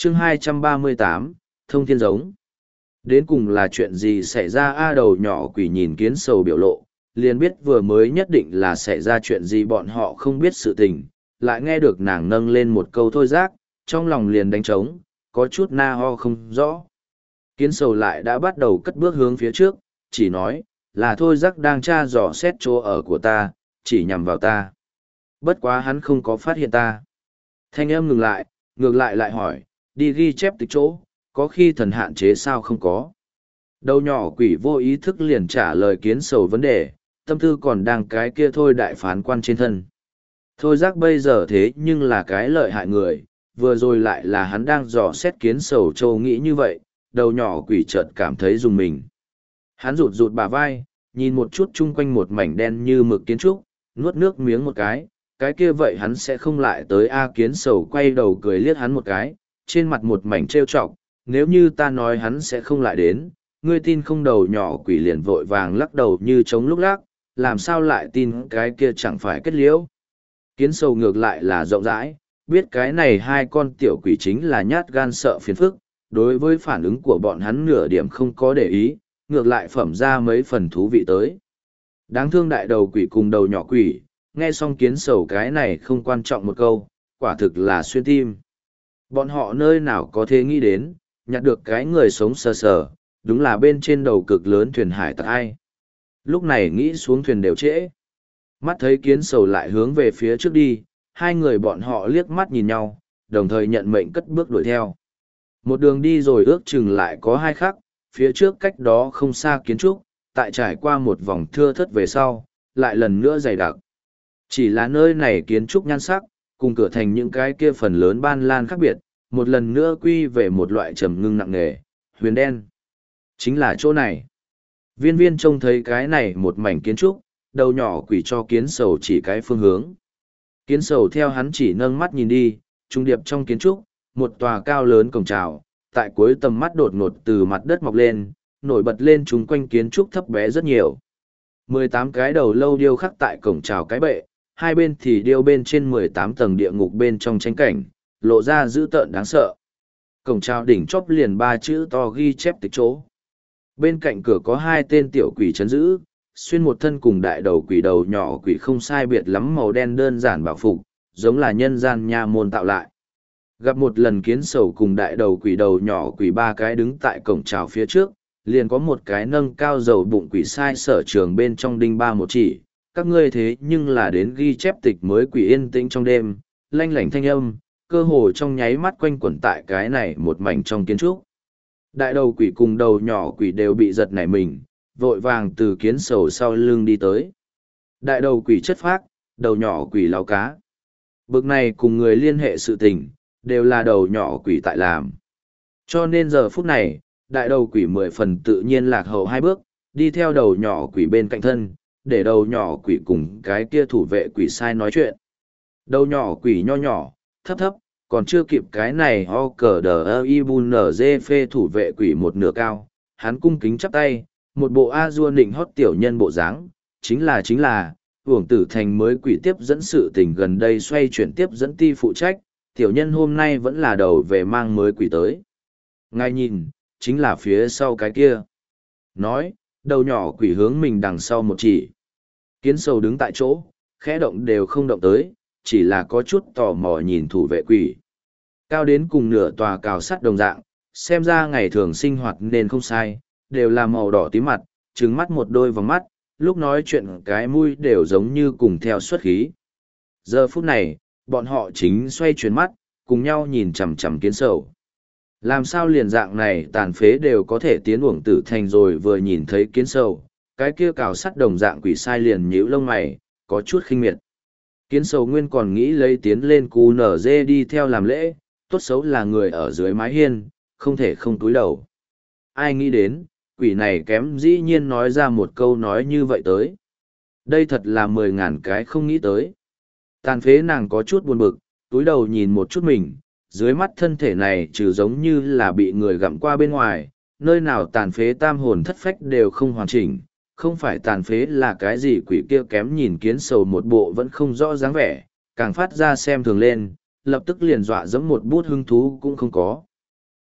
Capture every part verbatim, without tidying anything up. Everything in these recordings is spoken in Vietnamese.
chương hai trăm ba mươi tám, thông thiên giống. Đến cùng là chuyện gì xảy ra? A đầu nhỏ quỷ nhìn kiến sầu biểu lộ, liền biết vừa mới nhất định là xảy ra chuyện gì, bọn họ không biết sự tình, lại nghe được nàng nâng lên một câu thôi giác, trong lòng liền đánh trống, có chút na ho không rõ. Kiến sầu lại đã bắt đầu cất bước hướng phía trước, chỉ nói, là thôi giác đang tra dò xét chỗ ở của ta, chỉ nhằm vào ta. Bất quá hắn không có phát hiện ta. Thanh âm ngừng lại, ngược lại lại hỏi, đi ghi chép tịch chỗ, có khi thần hạn chế sao không có. Đầu nhỏ quỷ vô ý thức liền trả lời kiến sầu vấn đề, tâm tư còn đang cái kia thôi đại phán quan trên thân. Thôi giác bây giờ thế nhưng là cái lợi hại người, vừa rồi lại là hắn đang dò xét kiến sầu châu nghĩ như vậy, đầu nhỏ quỷ chợt cảm thấy dùng mình. Hắn rụt rụt bả vai, nhìn một chút chung quanh một mảnh đen như mực kiến trúc, nuốt nước miếng một cái, cái kia vậy hắn sẽ không lại tới. A kiến sầu quay đầu cười liếc hắn một cái, trên mặt một mảnh trêu chọc, nếu như ta nói hắn sẽ không lại đến, ngươi tin không? Đầu nhỏ quỷ liền vội vàng lắc đầu như trống lúc lắc, làm sao lại tin cái kia chẳng phải kết liễu. Kiến sầu ngược lại là rộng rãi, biết cái này hai con tiểu quỷ chính là nhát gan sợ phiền phức, đối với phản ứng của bọn hắn nửa điểm không có để ý, ngược lại phẩm ra mấy phần thú vị tới. Đáng thương đại đầu quỷ cùng đầu nhỏ quỷ, nghe xong kiến sầu cái này không quan trọng một câu, quả thực là xuyên tim. Bọn họ nơi nào có thể nghĩ đến, nhặt được cái người sống sờ sờ, đúng là bên trên đầu cực lớn thuyền hải tặc ai. Lúc này nghĩ xuống thuyền đều trễ. Mắt thấy kiến sầu lại hướng về phía trước đi, hai người bọn họ liếc mắt nhìn nhau, đồng thời nhận mệnh cất bước đuổi theo. Một đường đi rồi ước chừng lại có hai khắc, phía trước cách đó không xa kiến trúc, tại trải qua một vòng thưa thất về sau, lại lần nữa dày đặc. Chỉ là nơi này kiến trúc nhan sắc, cùng cửa thành những cái kia phần lớn ban lan khác biệt, một lần nữa quy về một loại trầm ngưng nặng nề, huyền đen. Chính là chỗ này. Viên viên trông thấy cái này một mảnh kiến trúc, đầu nhỏ quỷ cho kiến sầu chỉ cái phương hướng. Kiến sầu theo hắn chỉ nâng mắt nhìn đi, trung điệp trong kiến trúc, một tòa cao lớn cổng trào, tại cuối tầm mắt đột ngột từ mặt đất mọc lên, nổi bật lên chúng quanh kiến trúc thấp bé rất nhiều. mười tám cái đầu lâu điêu khắc tại cổng trào cái bệ, hai bên thì điêu bên trên mười tám tầng địa ngục bên trong tranh cảnh, lộ ra dữ tợn đáng sợ. Cổng trào đỉnh chóp liền ba chữ to ghi chép tịch chỗ. Bên cạnh cửa có hai tên tiểu quỷ chấn giữ, xuyên một thân cùng đại đầu quỷ đầu nhỏ quỷ không sai biệt lắm màu đen đơn giản bảo phục, giống là nhân gian nha môn tạo lại. Gặp một lần kiến sầu cùng đại đầu quỷ đầu nhỏ quỷ ba cái đứng tại cổng trào phía trước, liền có một cái nâng cao dầu bụng quỷ sai sở trường bên trong đinh ba một chỉ, các ngươi thế nhưng là đến ghi chép tịch mới. Quỷ yên tĩnh trong đêm, lanh lảnh thanh âm, cơ hồ trong nháy mắt quanh quẩn tại cái này một mảnh trong kiến trúc. Đại đầu quỷ cùng đầu nhỏ quỷ đều bị giật nảy mình, vội vàng từ kiến sầu sau lưng đi tới. Đại đầu quỷ chất phác, đầu nhỏ quỷ láo cá. Bực này cùng người liên hệ sự tình, đều là đầu nhỏ quỷ tại làm. Cho nên giờ phút này, đại đầu quỷ mười phần tự nhiên lạc hậu hai bước, đi theo đầu nhỏ quỷ bên cạnh thân, để đầu nhỏ quỷ cùng cái kia thủ vệ quỷ sai nói chuyện. Đầu nhỏ quỷ nho nhỏ, thấp thấp, còn chưa kịp cái này ho cờ đờ ơ y bun nở dê phê thủ vệ quỷ một nửa cao, hắn cung kính chắp tay, một bộ a dua nịnh hót tiểu nhân bộ dáng, chính là chính là, Uổng Tử Thành mới quỷ tiếp dẫn sự tình gần đây xoay chuyển tiếp dẫn ti phụ trách, tiểu nhân hôm nay vẫn là đầu về mang mới quỷ tới. Ngài nhìn, chính là phía sau cái kia. Nói, đầu nhỏ quỷ hướng mình đằng sau một chỉ. Kiến sầu đứng tại chỗ, khẽ động đều không động tới, chỉ là có chút tò mò nhìn thủ vệ quỷ. Cao đến cùng nửa tòa cào sắt đồng dạng, xem ra ngày thường sinh hoạt nên không sai, đều là màu đỏ tím mặt, trứng mắt một đôi vòng mắt, lúc nói chuyện cái mũi đều giống như cùng theo xuất khí. Giờ phút này, bọn họ chính xoay chuyển mắt, cùng nhau nhìn chằm chằm kiến sầu. Làm sao liền dạng này tàn phế đều có thể tiến Uổng Tử Thành rồi? Vừa nhìn thấy kiến sầu, cái kia cào sắt đồng dạng quỷ sai liền nhíu lông mày, có chút khinh miệt. Kiến sầu nguyên còn nghĩ lấy tiến lên cú nở dê đi theo làm lễ, tốt xấu là người ở dưới mái hiên, không thể không túi đầu. Ai nghĩ đến, quỷ này kém dĩ nhiên nói ra một câu nói như vậy tới. Đây thật là mười ngàn cái không nghĩ tới. Tàn phế nàng có chút buồn bực, túi đầu nhìn một chút mình, dưới mắt thân thể này trừ giống như là bị người gặm qua bên ngoài, nơi nào tàn phế tam hồn thất phách đều không hoàn chỉnh, không phải tàn phế là cái gì. Quỷ kia kém nhìn kiến sầu một bộ vẫn không rõ dáng vẻ, càng phát ra xem thường lên, lập tức liền dọa dẫm một bút hứng thú cũng không có.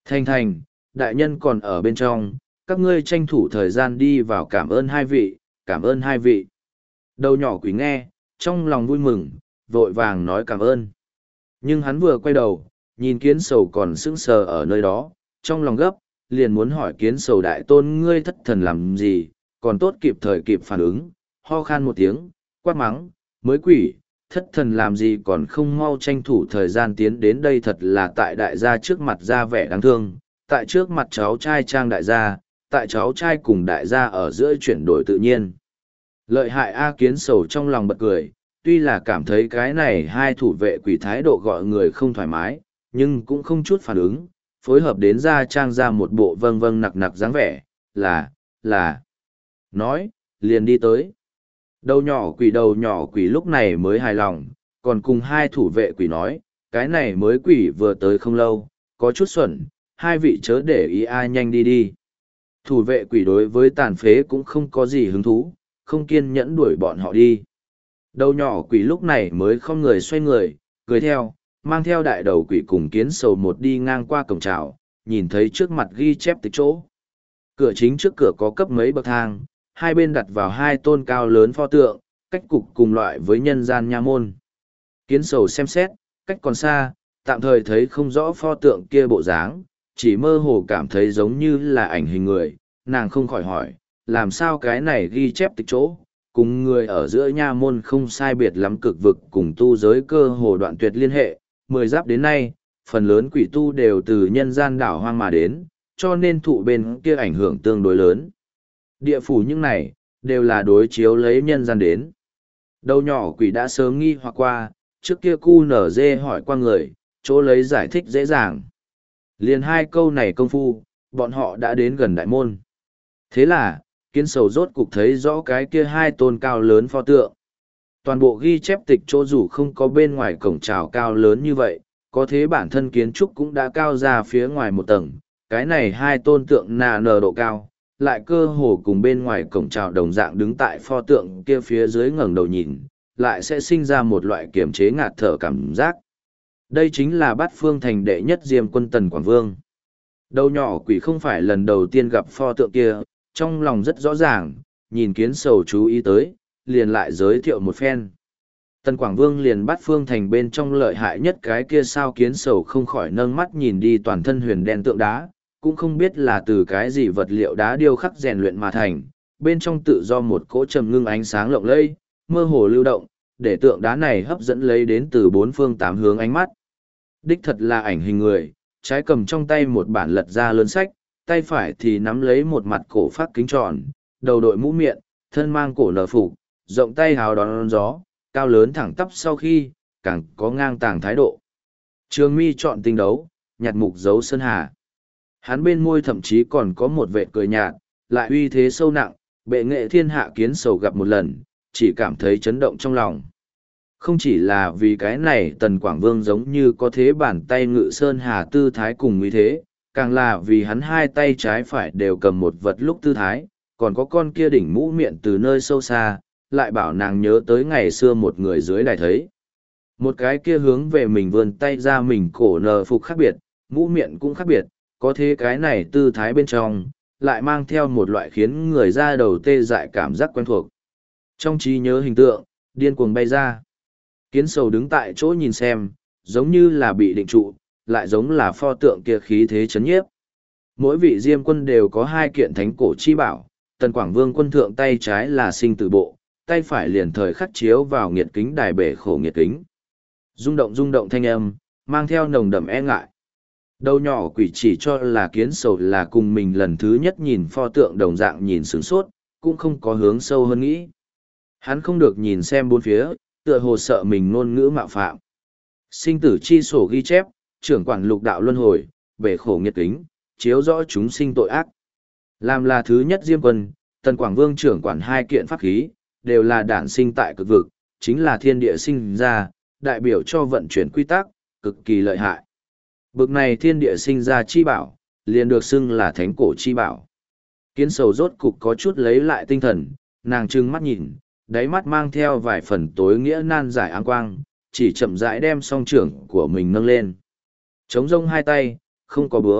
Thành thành, đại nhân còn ở bên trong, các ngươi tranh thủ thời gian đi vào cảm ơn hai vị, cảm ơn hai vị. Đầu nhỏ quỷ nghe, trong lòng vui mừng, vội vàng nói cảm ơn. Nhưng hắn vừa quay đầu, nhìn kiến sầu còn sững sờ ở nơi đó, trong lòng gấp, liền muốn hỏi kiến sầu đại tôn ngươi thất thần làm gì, còn tốt kịp thời kịp phản ứng, ho khan một tiếng, quát mắng, mới quỷ, thất thần làm gì còn không mau tranh thủ thời gian tiến đến đây thật là tại đại gia trước mặt ra vẻ đáng thương, tại trước mặt cháu trai trang đại gia, tại cháu trai cùng đại gia ở giữa chuyển đổi tự nhiên. Lợi hại A kiến sầu trong lòng bật cười, tuy là cảm thấy cái này hai thủ vệ quỷ thái độ gọi người không thoải mái, nhưng cũng không chút phản ứng, phối hợp đến ra trang ra một bộ vâng vâng nặc nặc dáng vẻ, là, là, nói, liền đi tới. Đầu nhỏ quỷ đầu nhỏ quỷ lúc này mới hài lòng, còn cùng hai thủ vệ quỷ nói, cái này mới quỷ vừa tới không lâu, có chút xuẩn, hai vị chớ để ý ai nhanh đi đi. Thủ vệ quỷ đối với tàn phế cũng không có gì hứng thú, không kiên nhẫn đuổi bọn họ đi. Đầu nhỏ quỷ lúc này mới không người xoay người, cười theo, mang theo đại đầu quỷ cùng kiến sầu một đi ngang qua cổng trào, nhìn thấy trước mặt ghi chép tịch chỗ. Cửa chính trước cửa có cấp mấy bậc thang, hai bên đặt vào hai tôn cao lớn pho tượng, cách cục cùng loại với nhân gian nha môn. Kiến sầu xem xét, cách còn xa, tạm thời thấy không rõ pho tượng kia bộ dáng, chỉ mơ hồ cảm thấy giống như là ảnh hình người, nàng không khỏi hỏi, làm sao cái này ghi chép tịch chỗ, cùng người ở giữa nha môn không sai biệt lắm cực vực cùng tu giới cơ hồ đoạn tuyệt liên hệ, mười giáp đến nay, phần lớn quỷ tu đều từ nhân gian đảo hoang mà đến, cho nên thụ bên kia ảnh hưởng tương đối lớn. Địa phủ những này, đều là đối chiếu lấy nhân gian đến. Đầu nhỏ quỷ đã sớm nghi hoặc qua, trước kia cu nở dê hỏi qua người, chỗ lấy giải thích dễ dàng. Liền hai câu này công phu, bọn họ đã đến gần đại môn. Thế là, kiến sầu rốt cục thấy rõ cái kia hai tôn cao lớn pho tượng. Toàn bộ ghi chép tịch chỗ dù không có bên ngoài cổng trào cao lớn như vậy, có thế bản thân kiến trúc cũng đã cao ra phía ngoài một tầng. Cái này hai tôn tượng nà nờ độ cao, lại cơ hồ cùng bên ngoài cổng trào đồng dạng đứng tại pho tượng kia phía dưới ngẩng đầu nhìn, lại sẽ sinh ra một loại kiềm chế ngạt thở cảm giác. Đây chính là bát phương thành đệ nhất diêm quân Tần Quảng Vương. Đầu nhỏ quỷ không phải lần đầu tiên gặp pho tượng kia, trong lòng rất rõ ràng, nhìn kiến sầu chú ý tới, liền lại giới thiệu một phen. Tần Quảng Vương liền bắt phương thành bên trong lợi hại nhất cái kia sao kiến sầu không khỏi nâng mắt nhìn đi toàn thân huyền đen tượng đá, cũng không biết là từ cái gì vật liệu đá điêu khắc rèn luyện mà thành, bên trong tự do một cỗ trầm ngưng ánh sáng lộng lẫy, mơ hồ lưu động, để tượng đá này hấp dẫn lấy đến từ bốn phương tám hướng ánh mắt. Đích thật là ảnh hình người, trái cầm trong tay một bản lật ra lớn sách, tay phải thì nắm lấy một mặt cổ phát kính tròn, đầu đội mũ miệng, thân mang cổ nở phục, rộng tay hào đón gió, cao lớn thẳng tắp sau khi, càng có ngang tàng thái độ. Trường mi chọn tinh đấu, nhạt mục dấu sơn hà. Hắn bên môi thậm chí còn có một vệt cười nhạt, lại uy thế sâu nặng, bệ nghệ thiên hạ kiến sầu gặp một lần, chỉ cảm thấy chấn động trong lòng. Không chỉ là vì cái này Tần Quảng Vương giống như có thế bàn tay ngự sơn hà tư thái cùng uy thế, càng là vì hắn hai tay trái phải đều cầm một vật lúc tư thái, còn có con kia đỉnh mũ miệng từ nơi sâu xa, lại bảo nàng nhớ tới ngày xưa một người dưới đài thấy. Một cái kia hướng về mình vươn tay ra mình cổ nờ phục khác biệt, mũ miệng cũng khác biệt, có thế cái này tư thái bên trong, lại mang theo một loại khiến người ra đầu tê dại cảm giác quen thuộc. Trong trí nhớ hình tượng, điên cuồng bay ra. Kiến sầu đứng tại chỗ nhìn xem, giống như là bị định trụ, lại giống là pho tượng kia khí thế chấn nhiếp. Mỗi vị diêm quân đều có hai kiện thánh cổ chi bảo, Tần Quảng Vương quân thượng tay trái là sinh tử bộ, tay phải liền thời khắc chiếu vào nghiệt kính đài bể khổ nghiệt kính. Rung động rung động thanh âm, mang theo nồng đậm e ngại. Đầu nhỏ quỷ chỉ cho là kiến sầu là cùng mình lần thứ nhất nhìn pho tượng đồng dạng nhìn sướng sốt, cũng không có hướng sâu hơn nghĩ. Hắn không được nhìn xem bốn phía, tựa hồ sợ mình ngôn ngữ mạo phạm. Sinh tử chi sổ ghi chép, trưởng quản lục đạo luân hồi, bể khổ nghiệt kính, chiếu rõ chúng sinh tội ác. Làm là thứ nhất diêm quân, Tần Quảng Vương trưởng quản hai kiện pháp khí, đều là đản sinh tại cực vực, chính là thiên địa sinh ra, đại biểu cho vận chuyển quy tắc, cực kỳ lợi hại. Bực này thiên địa sinh ra chi bảo, liền được xưng là thánh cổ chi bảo. Kiến sầu rốt cục có chút lấy lại tinh thần, nàng trừng mắt nhìn, đáy mắt mang theo vài phần tối nghĩa nan giải áng quang, chỉ chậm rãi đem song trưởng của mình nâng lên. Chống rông hai tay, không có búa,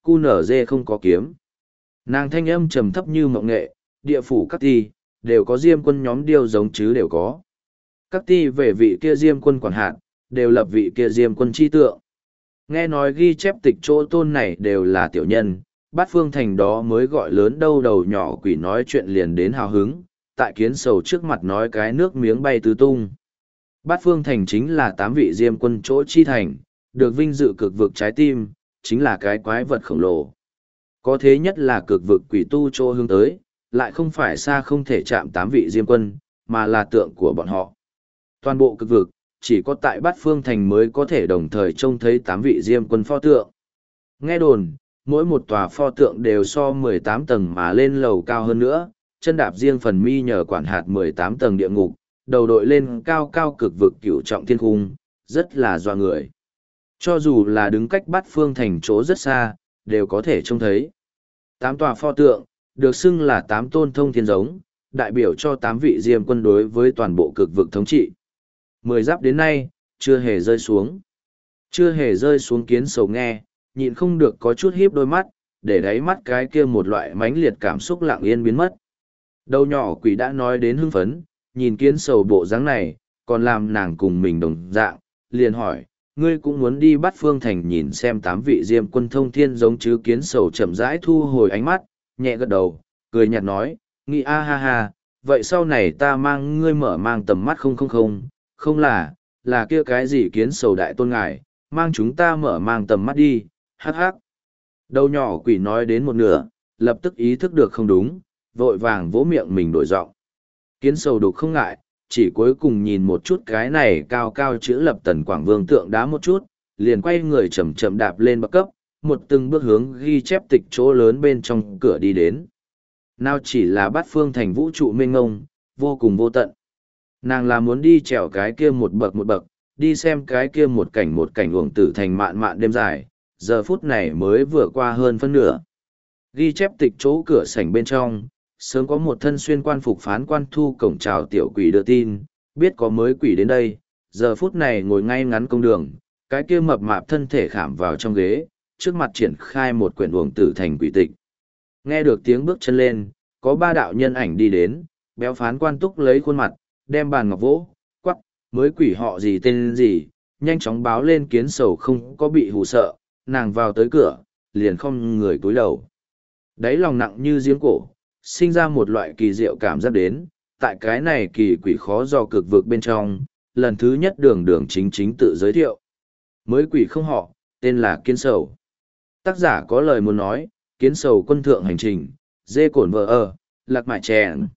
cu nở dê không có kiếm. Nàng thanh âm trầm thấp như mộng nghệ, địa phủ các ti, đều có diêm quân nhóm điêu giống chứ đều có. Các ti về vị kia diêm quân quản hạt, đều lập vị kia diêm quân chi tượng. Nghe nói ghi chép tịch chỗ tôn này đều là tiểu nhân, bát phương thành đó mới gọi lớn đâu đầu nhỏ quỷ nói chuyện liền đến hào hứng, tại kiến sầu trước mặt nói cái nước miếng bay tứ tung. Bát phương thành chính là tám vị diêm quân chỗ chi thành, được vinh dự cực vực trái tim, chính là cái quái vật khổng lồ. Có thế nhất là cực vực quỷ tu chỗ hướng tới, lại không phải xa không thể chạm tám vị diêm quân, mà là tượng của bọn họ. Toàn bộ cực vực, chỉ có tại bát phương thành mới có thể đồng thời trông thấy tám vị diêm quân pho tượng. Nghe đồn, mỗi một tòa pho tượng đều so mười tám tầng mà lên lầu cao hơn nữa, chân đạp riêng phần mi nhờ quản hạt mười tám tầng địa ngục, đầu đội lên cao cao cực vực cửu trọng thiên cung, rất là doa người. Cho dù là đứng cách bát phương thành chỗ rất xa, đều có thể trông thấy. Tám tòa pho tượng, được xưng là tám tôn thông thiên giống, đại biểu cho tám vị diêm quân đối với toàn bộ cực vực thống trị. Mười giáp đến nay, chưa hề rơi xuống. Chưa hề rơi xuống kiến sầu nghe, nhịn không được có chút híp đôi mắt, để đáy mắt cái kia một loại mãnh liệt cảm xúc lặng yên biến mất. Đầu nhỏ quỷ đã nói đến hưng phấn, nhìn kiến sầu bộ dáng này, còn làm nàng cùng mình đồng dạng, liền hỏi, ngươi cũng muốn đi bắt phương thành nhìn xem tám vị diêm quân thông thiên giống chứ. Kiến sầu chậm rãi thu hồi ánh mắt, nhẹ gật đầu, cười nhạt nói, nghĩ a ha ha, vậy sau này ta mang ngươi mở mang tầm mắt không không không, không là, là kia cái gì kiến sầu đại tôn ngài, mang chúng ta mở mang tầm mắt đi, hắc hắc. Đầu nhỏ quỷ nói đến một nửa, lập tức ý thức được không đúng, vội vàng vỗ miệng mình đổi giọng. Kiến sầu đục không ngại, chỉ cuối cùng nhìn một chút cái này cao cao chữ lập tần quảng vương tượng đá một chút, liền quay người chậm chậm đạp lên bậc cấp, một từng bước hướng ghi chép tịch chỗ lớn bên trong cửa đi đến. Nào chỉ là bát phương thành vũ trụ mênh ngông, vô cùng vô tận. Nàng là muốn đi trèo cái kia một bậc một bậc, đi xem cái kia một cảnh một cảnh uổng tử thành mạn mạn đêm dài, giờ phút này mới vừa qua hơn phân nửa. Ghi chép tịch chỗ cửa sảnh bên trong, sớm có một thân xuyên quan phục phán quan thu cổng chào tiểu quỷ đưa tin, biết có mới quỷ đến đây, giờ phút này ngồi ngay ngắn công đường, cái kia mập mạp thân thể khảm vào trong ghế, trước mặt triển khai một quyển uổng tử thành quỷ tịch. Nghe được tiếng bước chân lên, có ba đạo nhân ảnh đi đến, béo phán quan túc lấy khuôn mặt, đem bàn ngọc vỗ, quắc, mới quỷ họ gì tên gì, nhanh chóng báo lên. Kiến sầu không có bị hù sợ, nàng vào tới cửa, liền không người cúi đầu. Đáy lòng nặng như giếng cổ, sinh ra một loại kỳ diệu cảm giác đến, tại cái này kỳ quỷ khó do cực vực bên trong, lần thứ nhất đường đường chính chính tự giới thiệu. Mới quỷ không họ, tên là Kiến sầu. Tác giả có lời muốn nói, Kiến sầu quân thượng hành trình, dê cổn vợ ở, lạc mại chèn.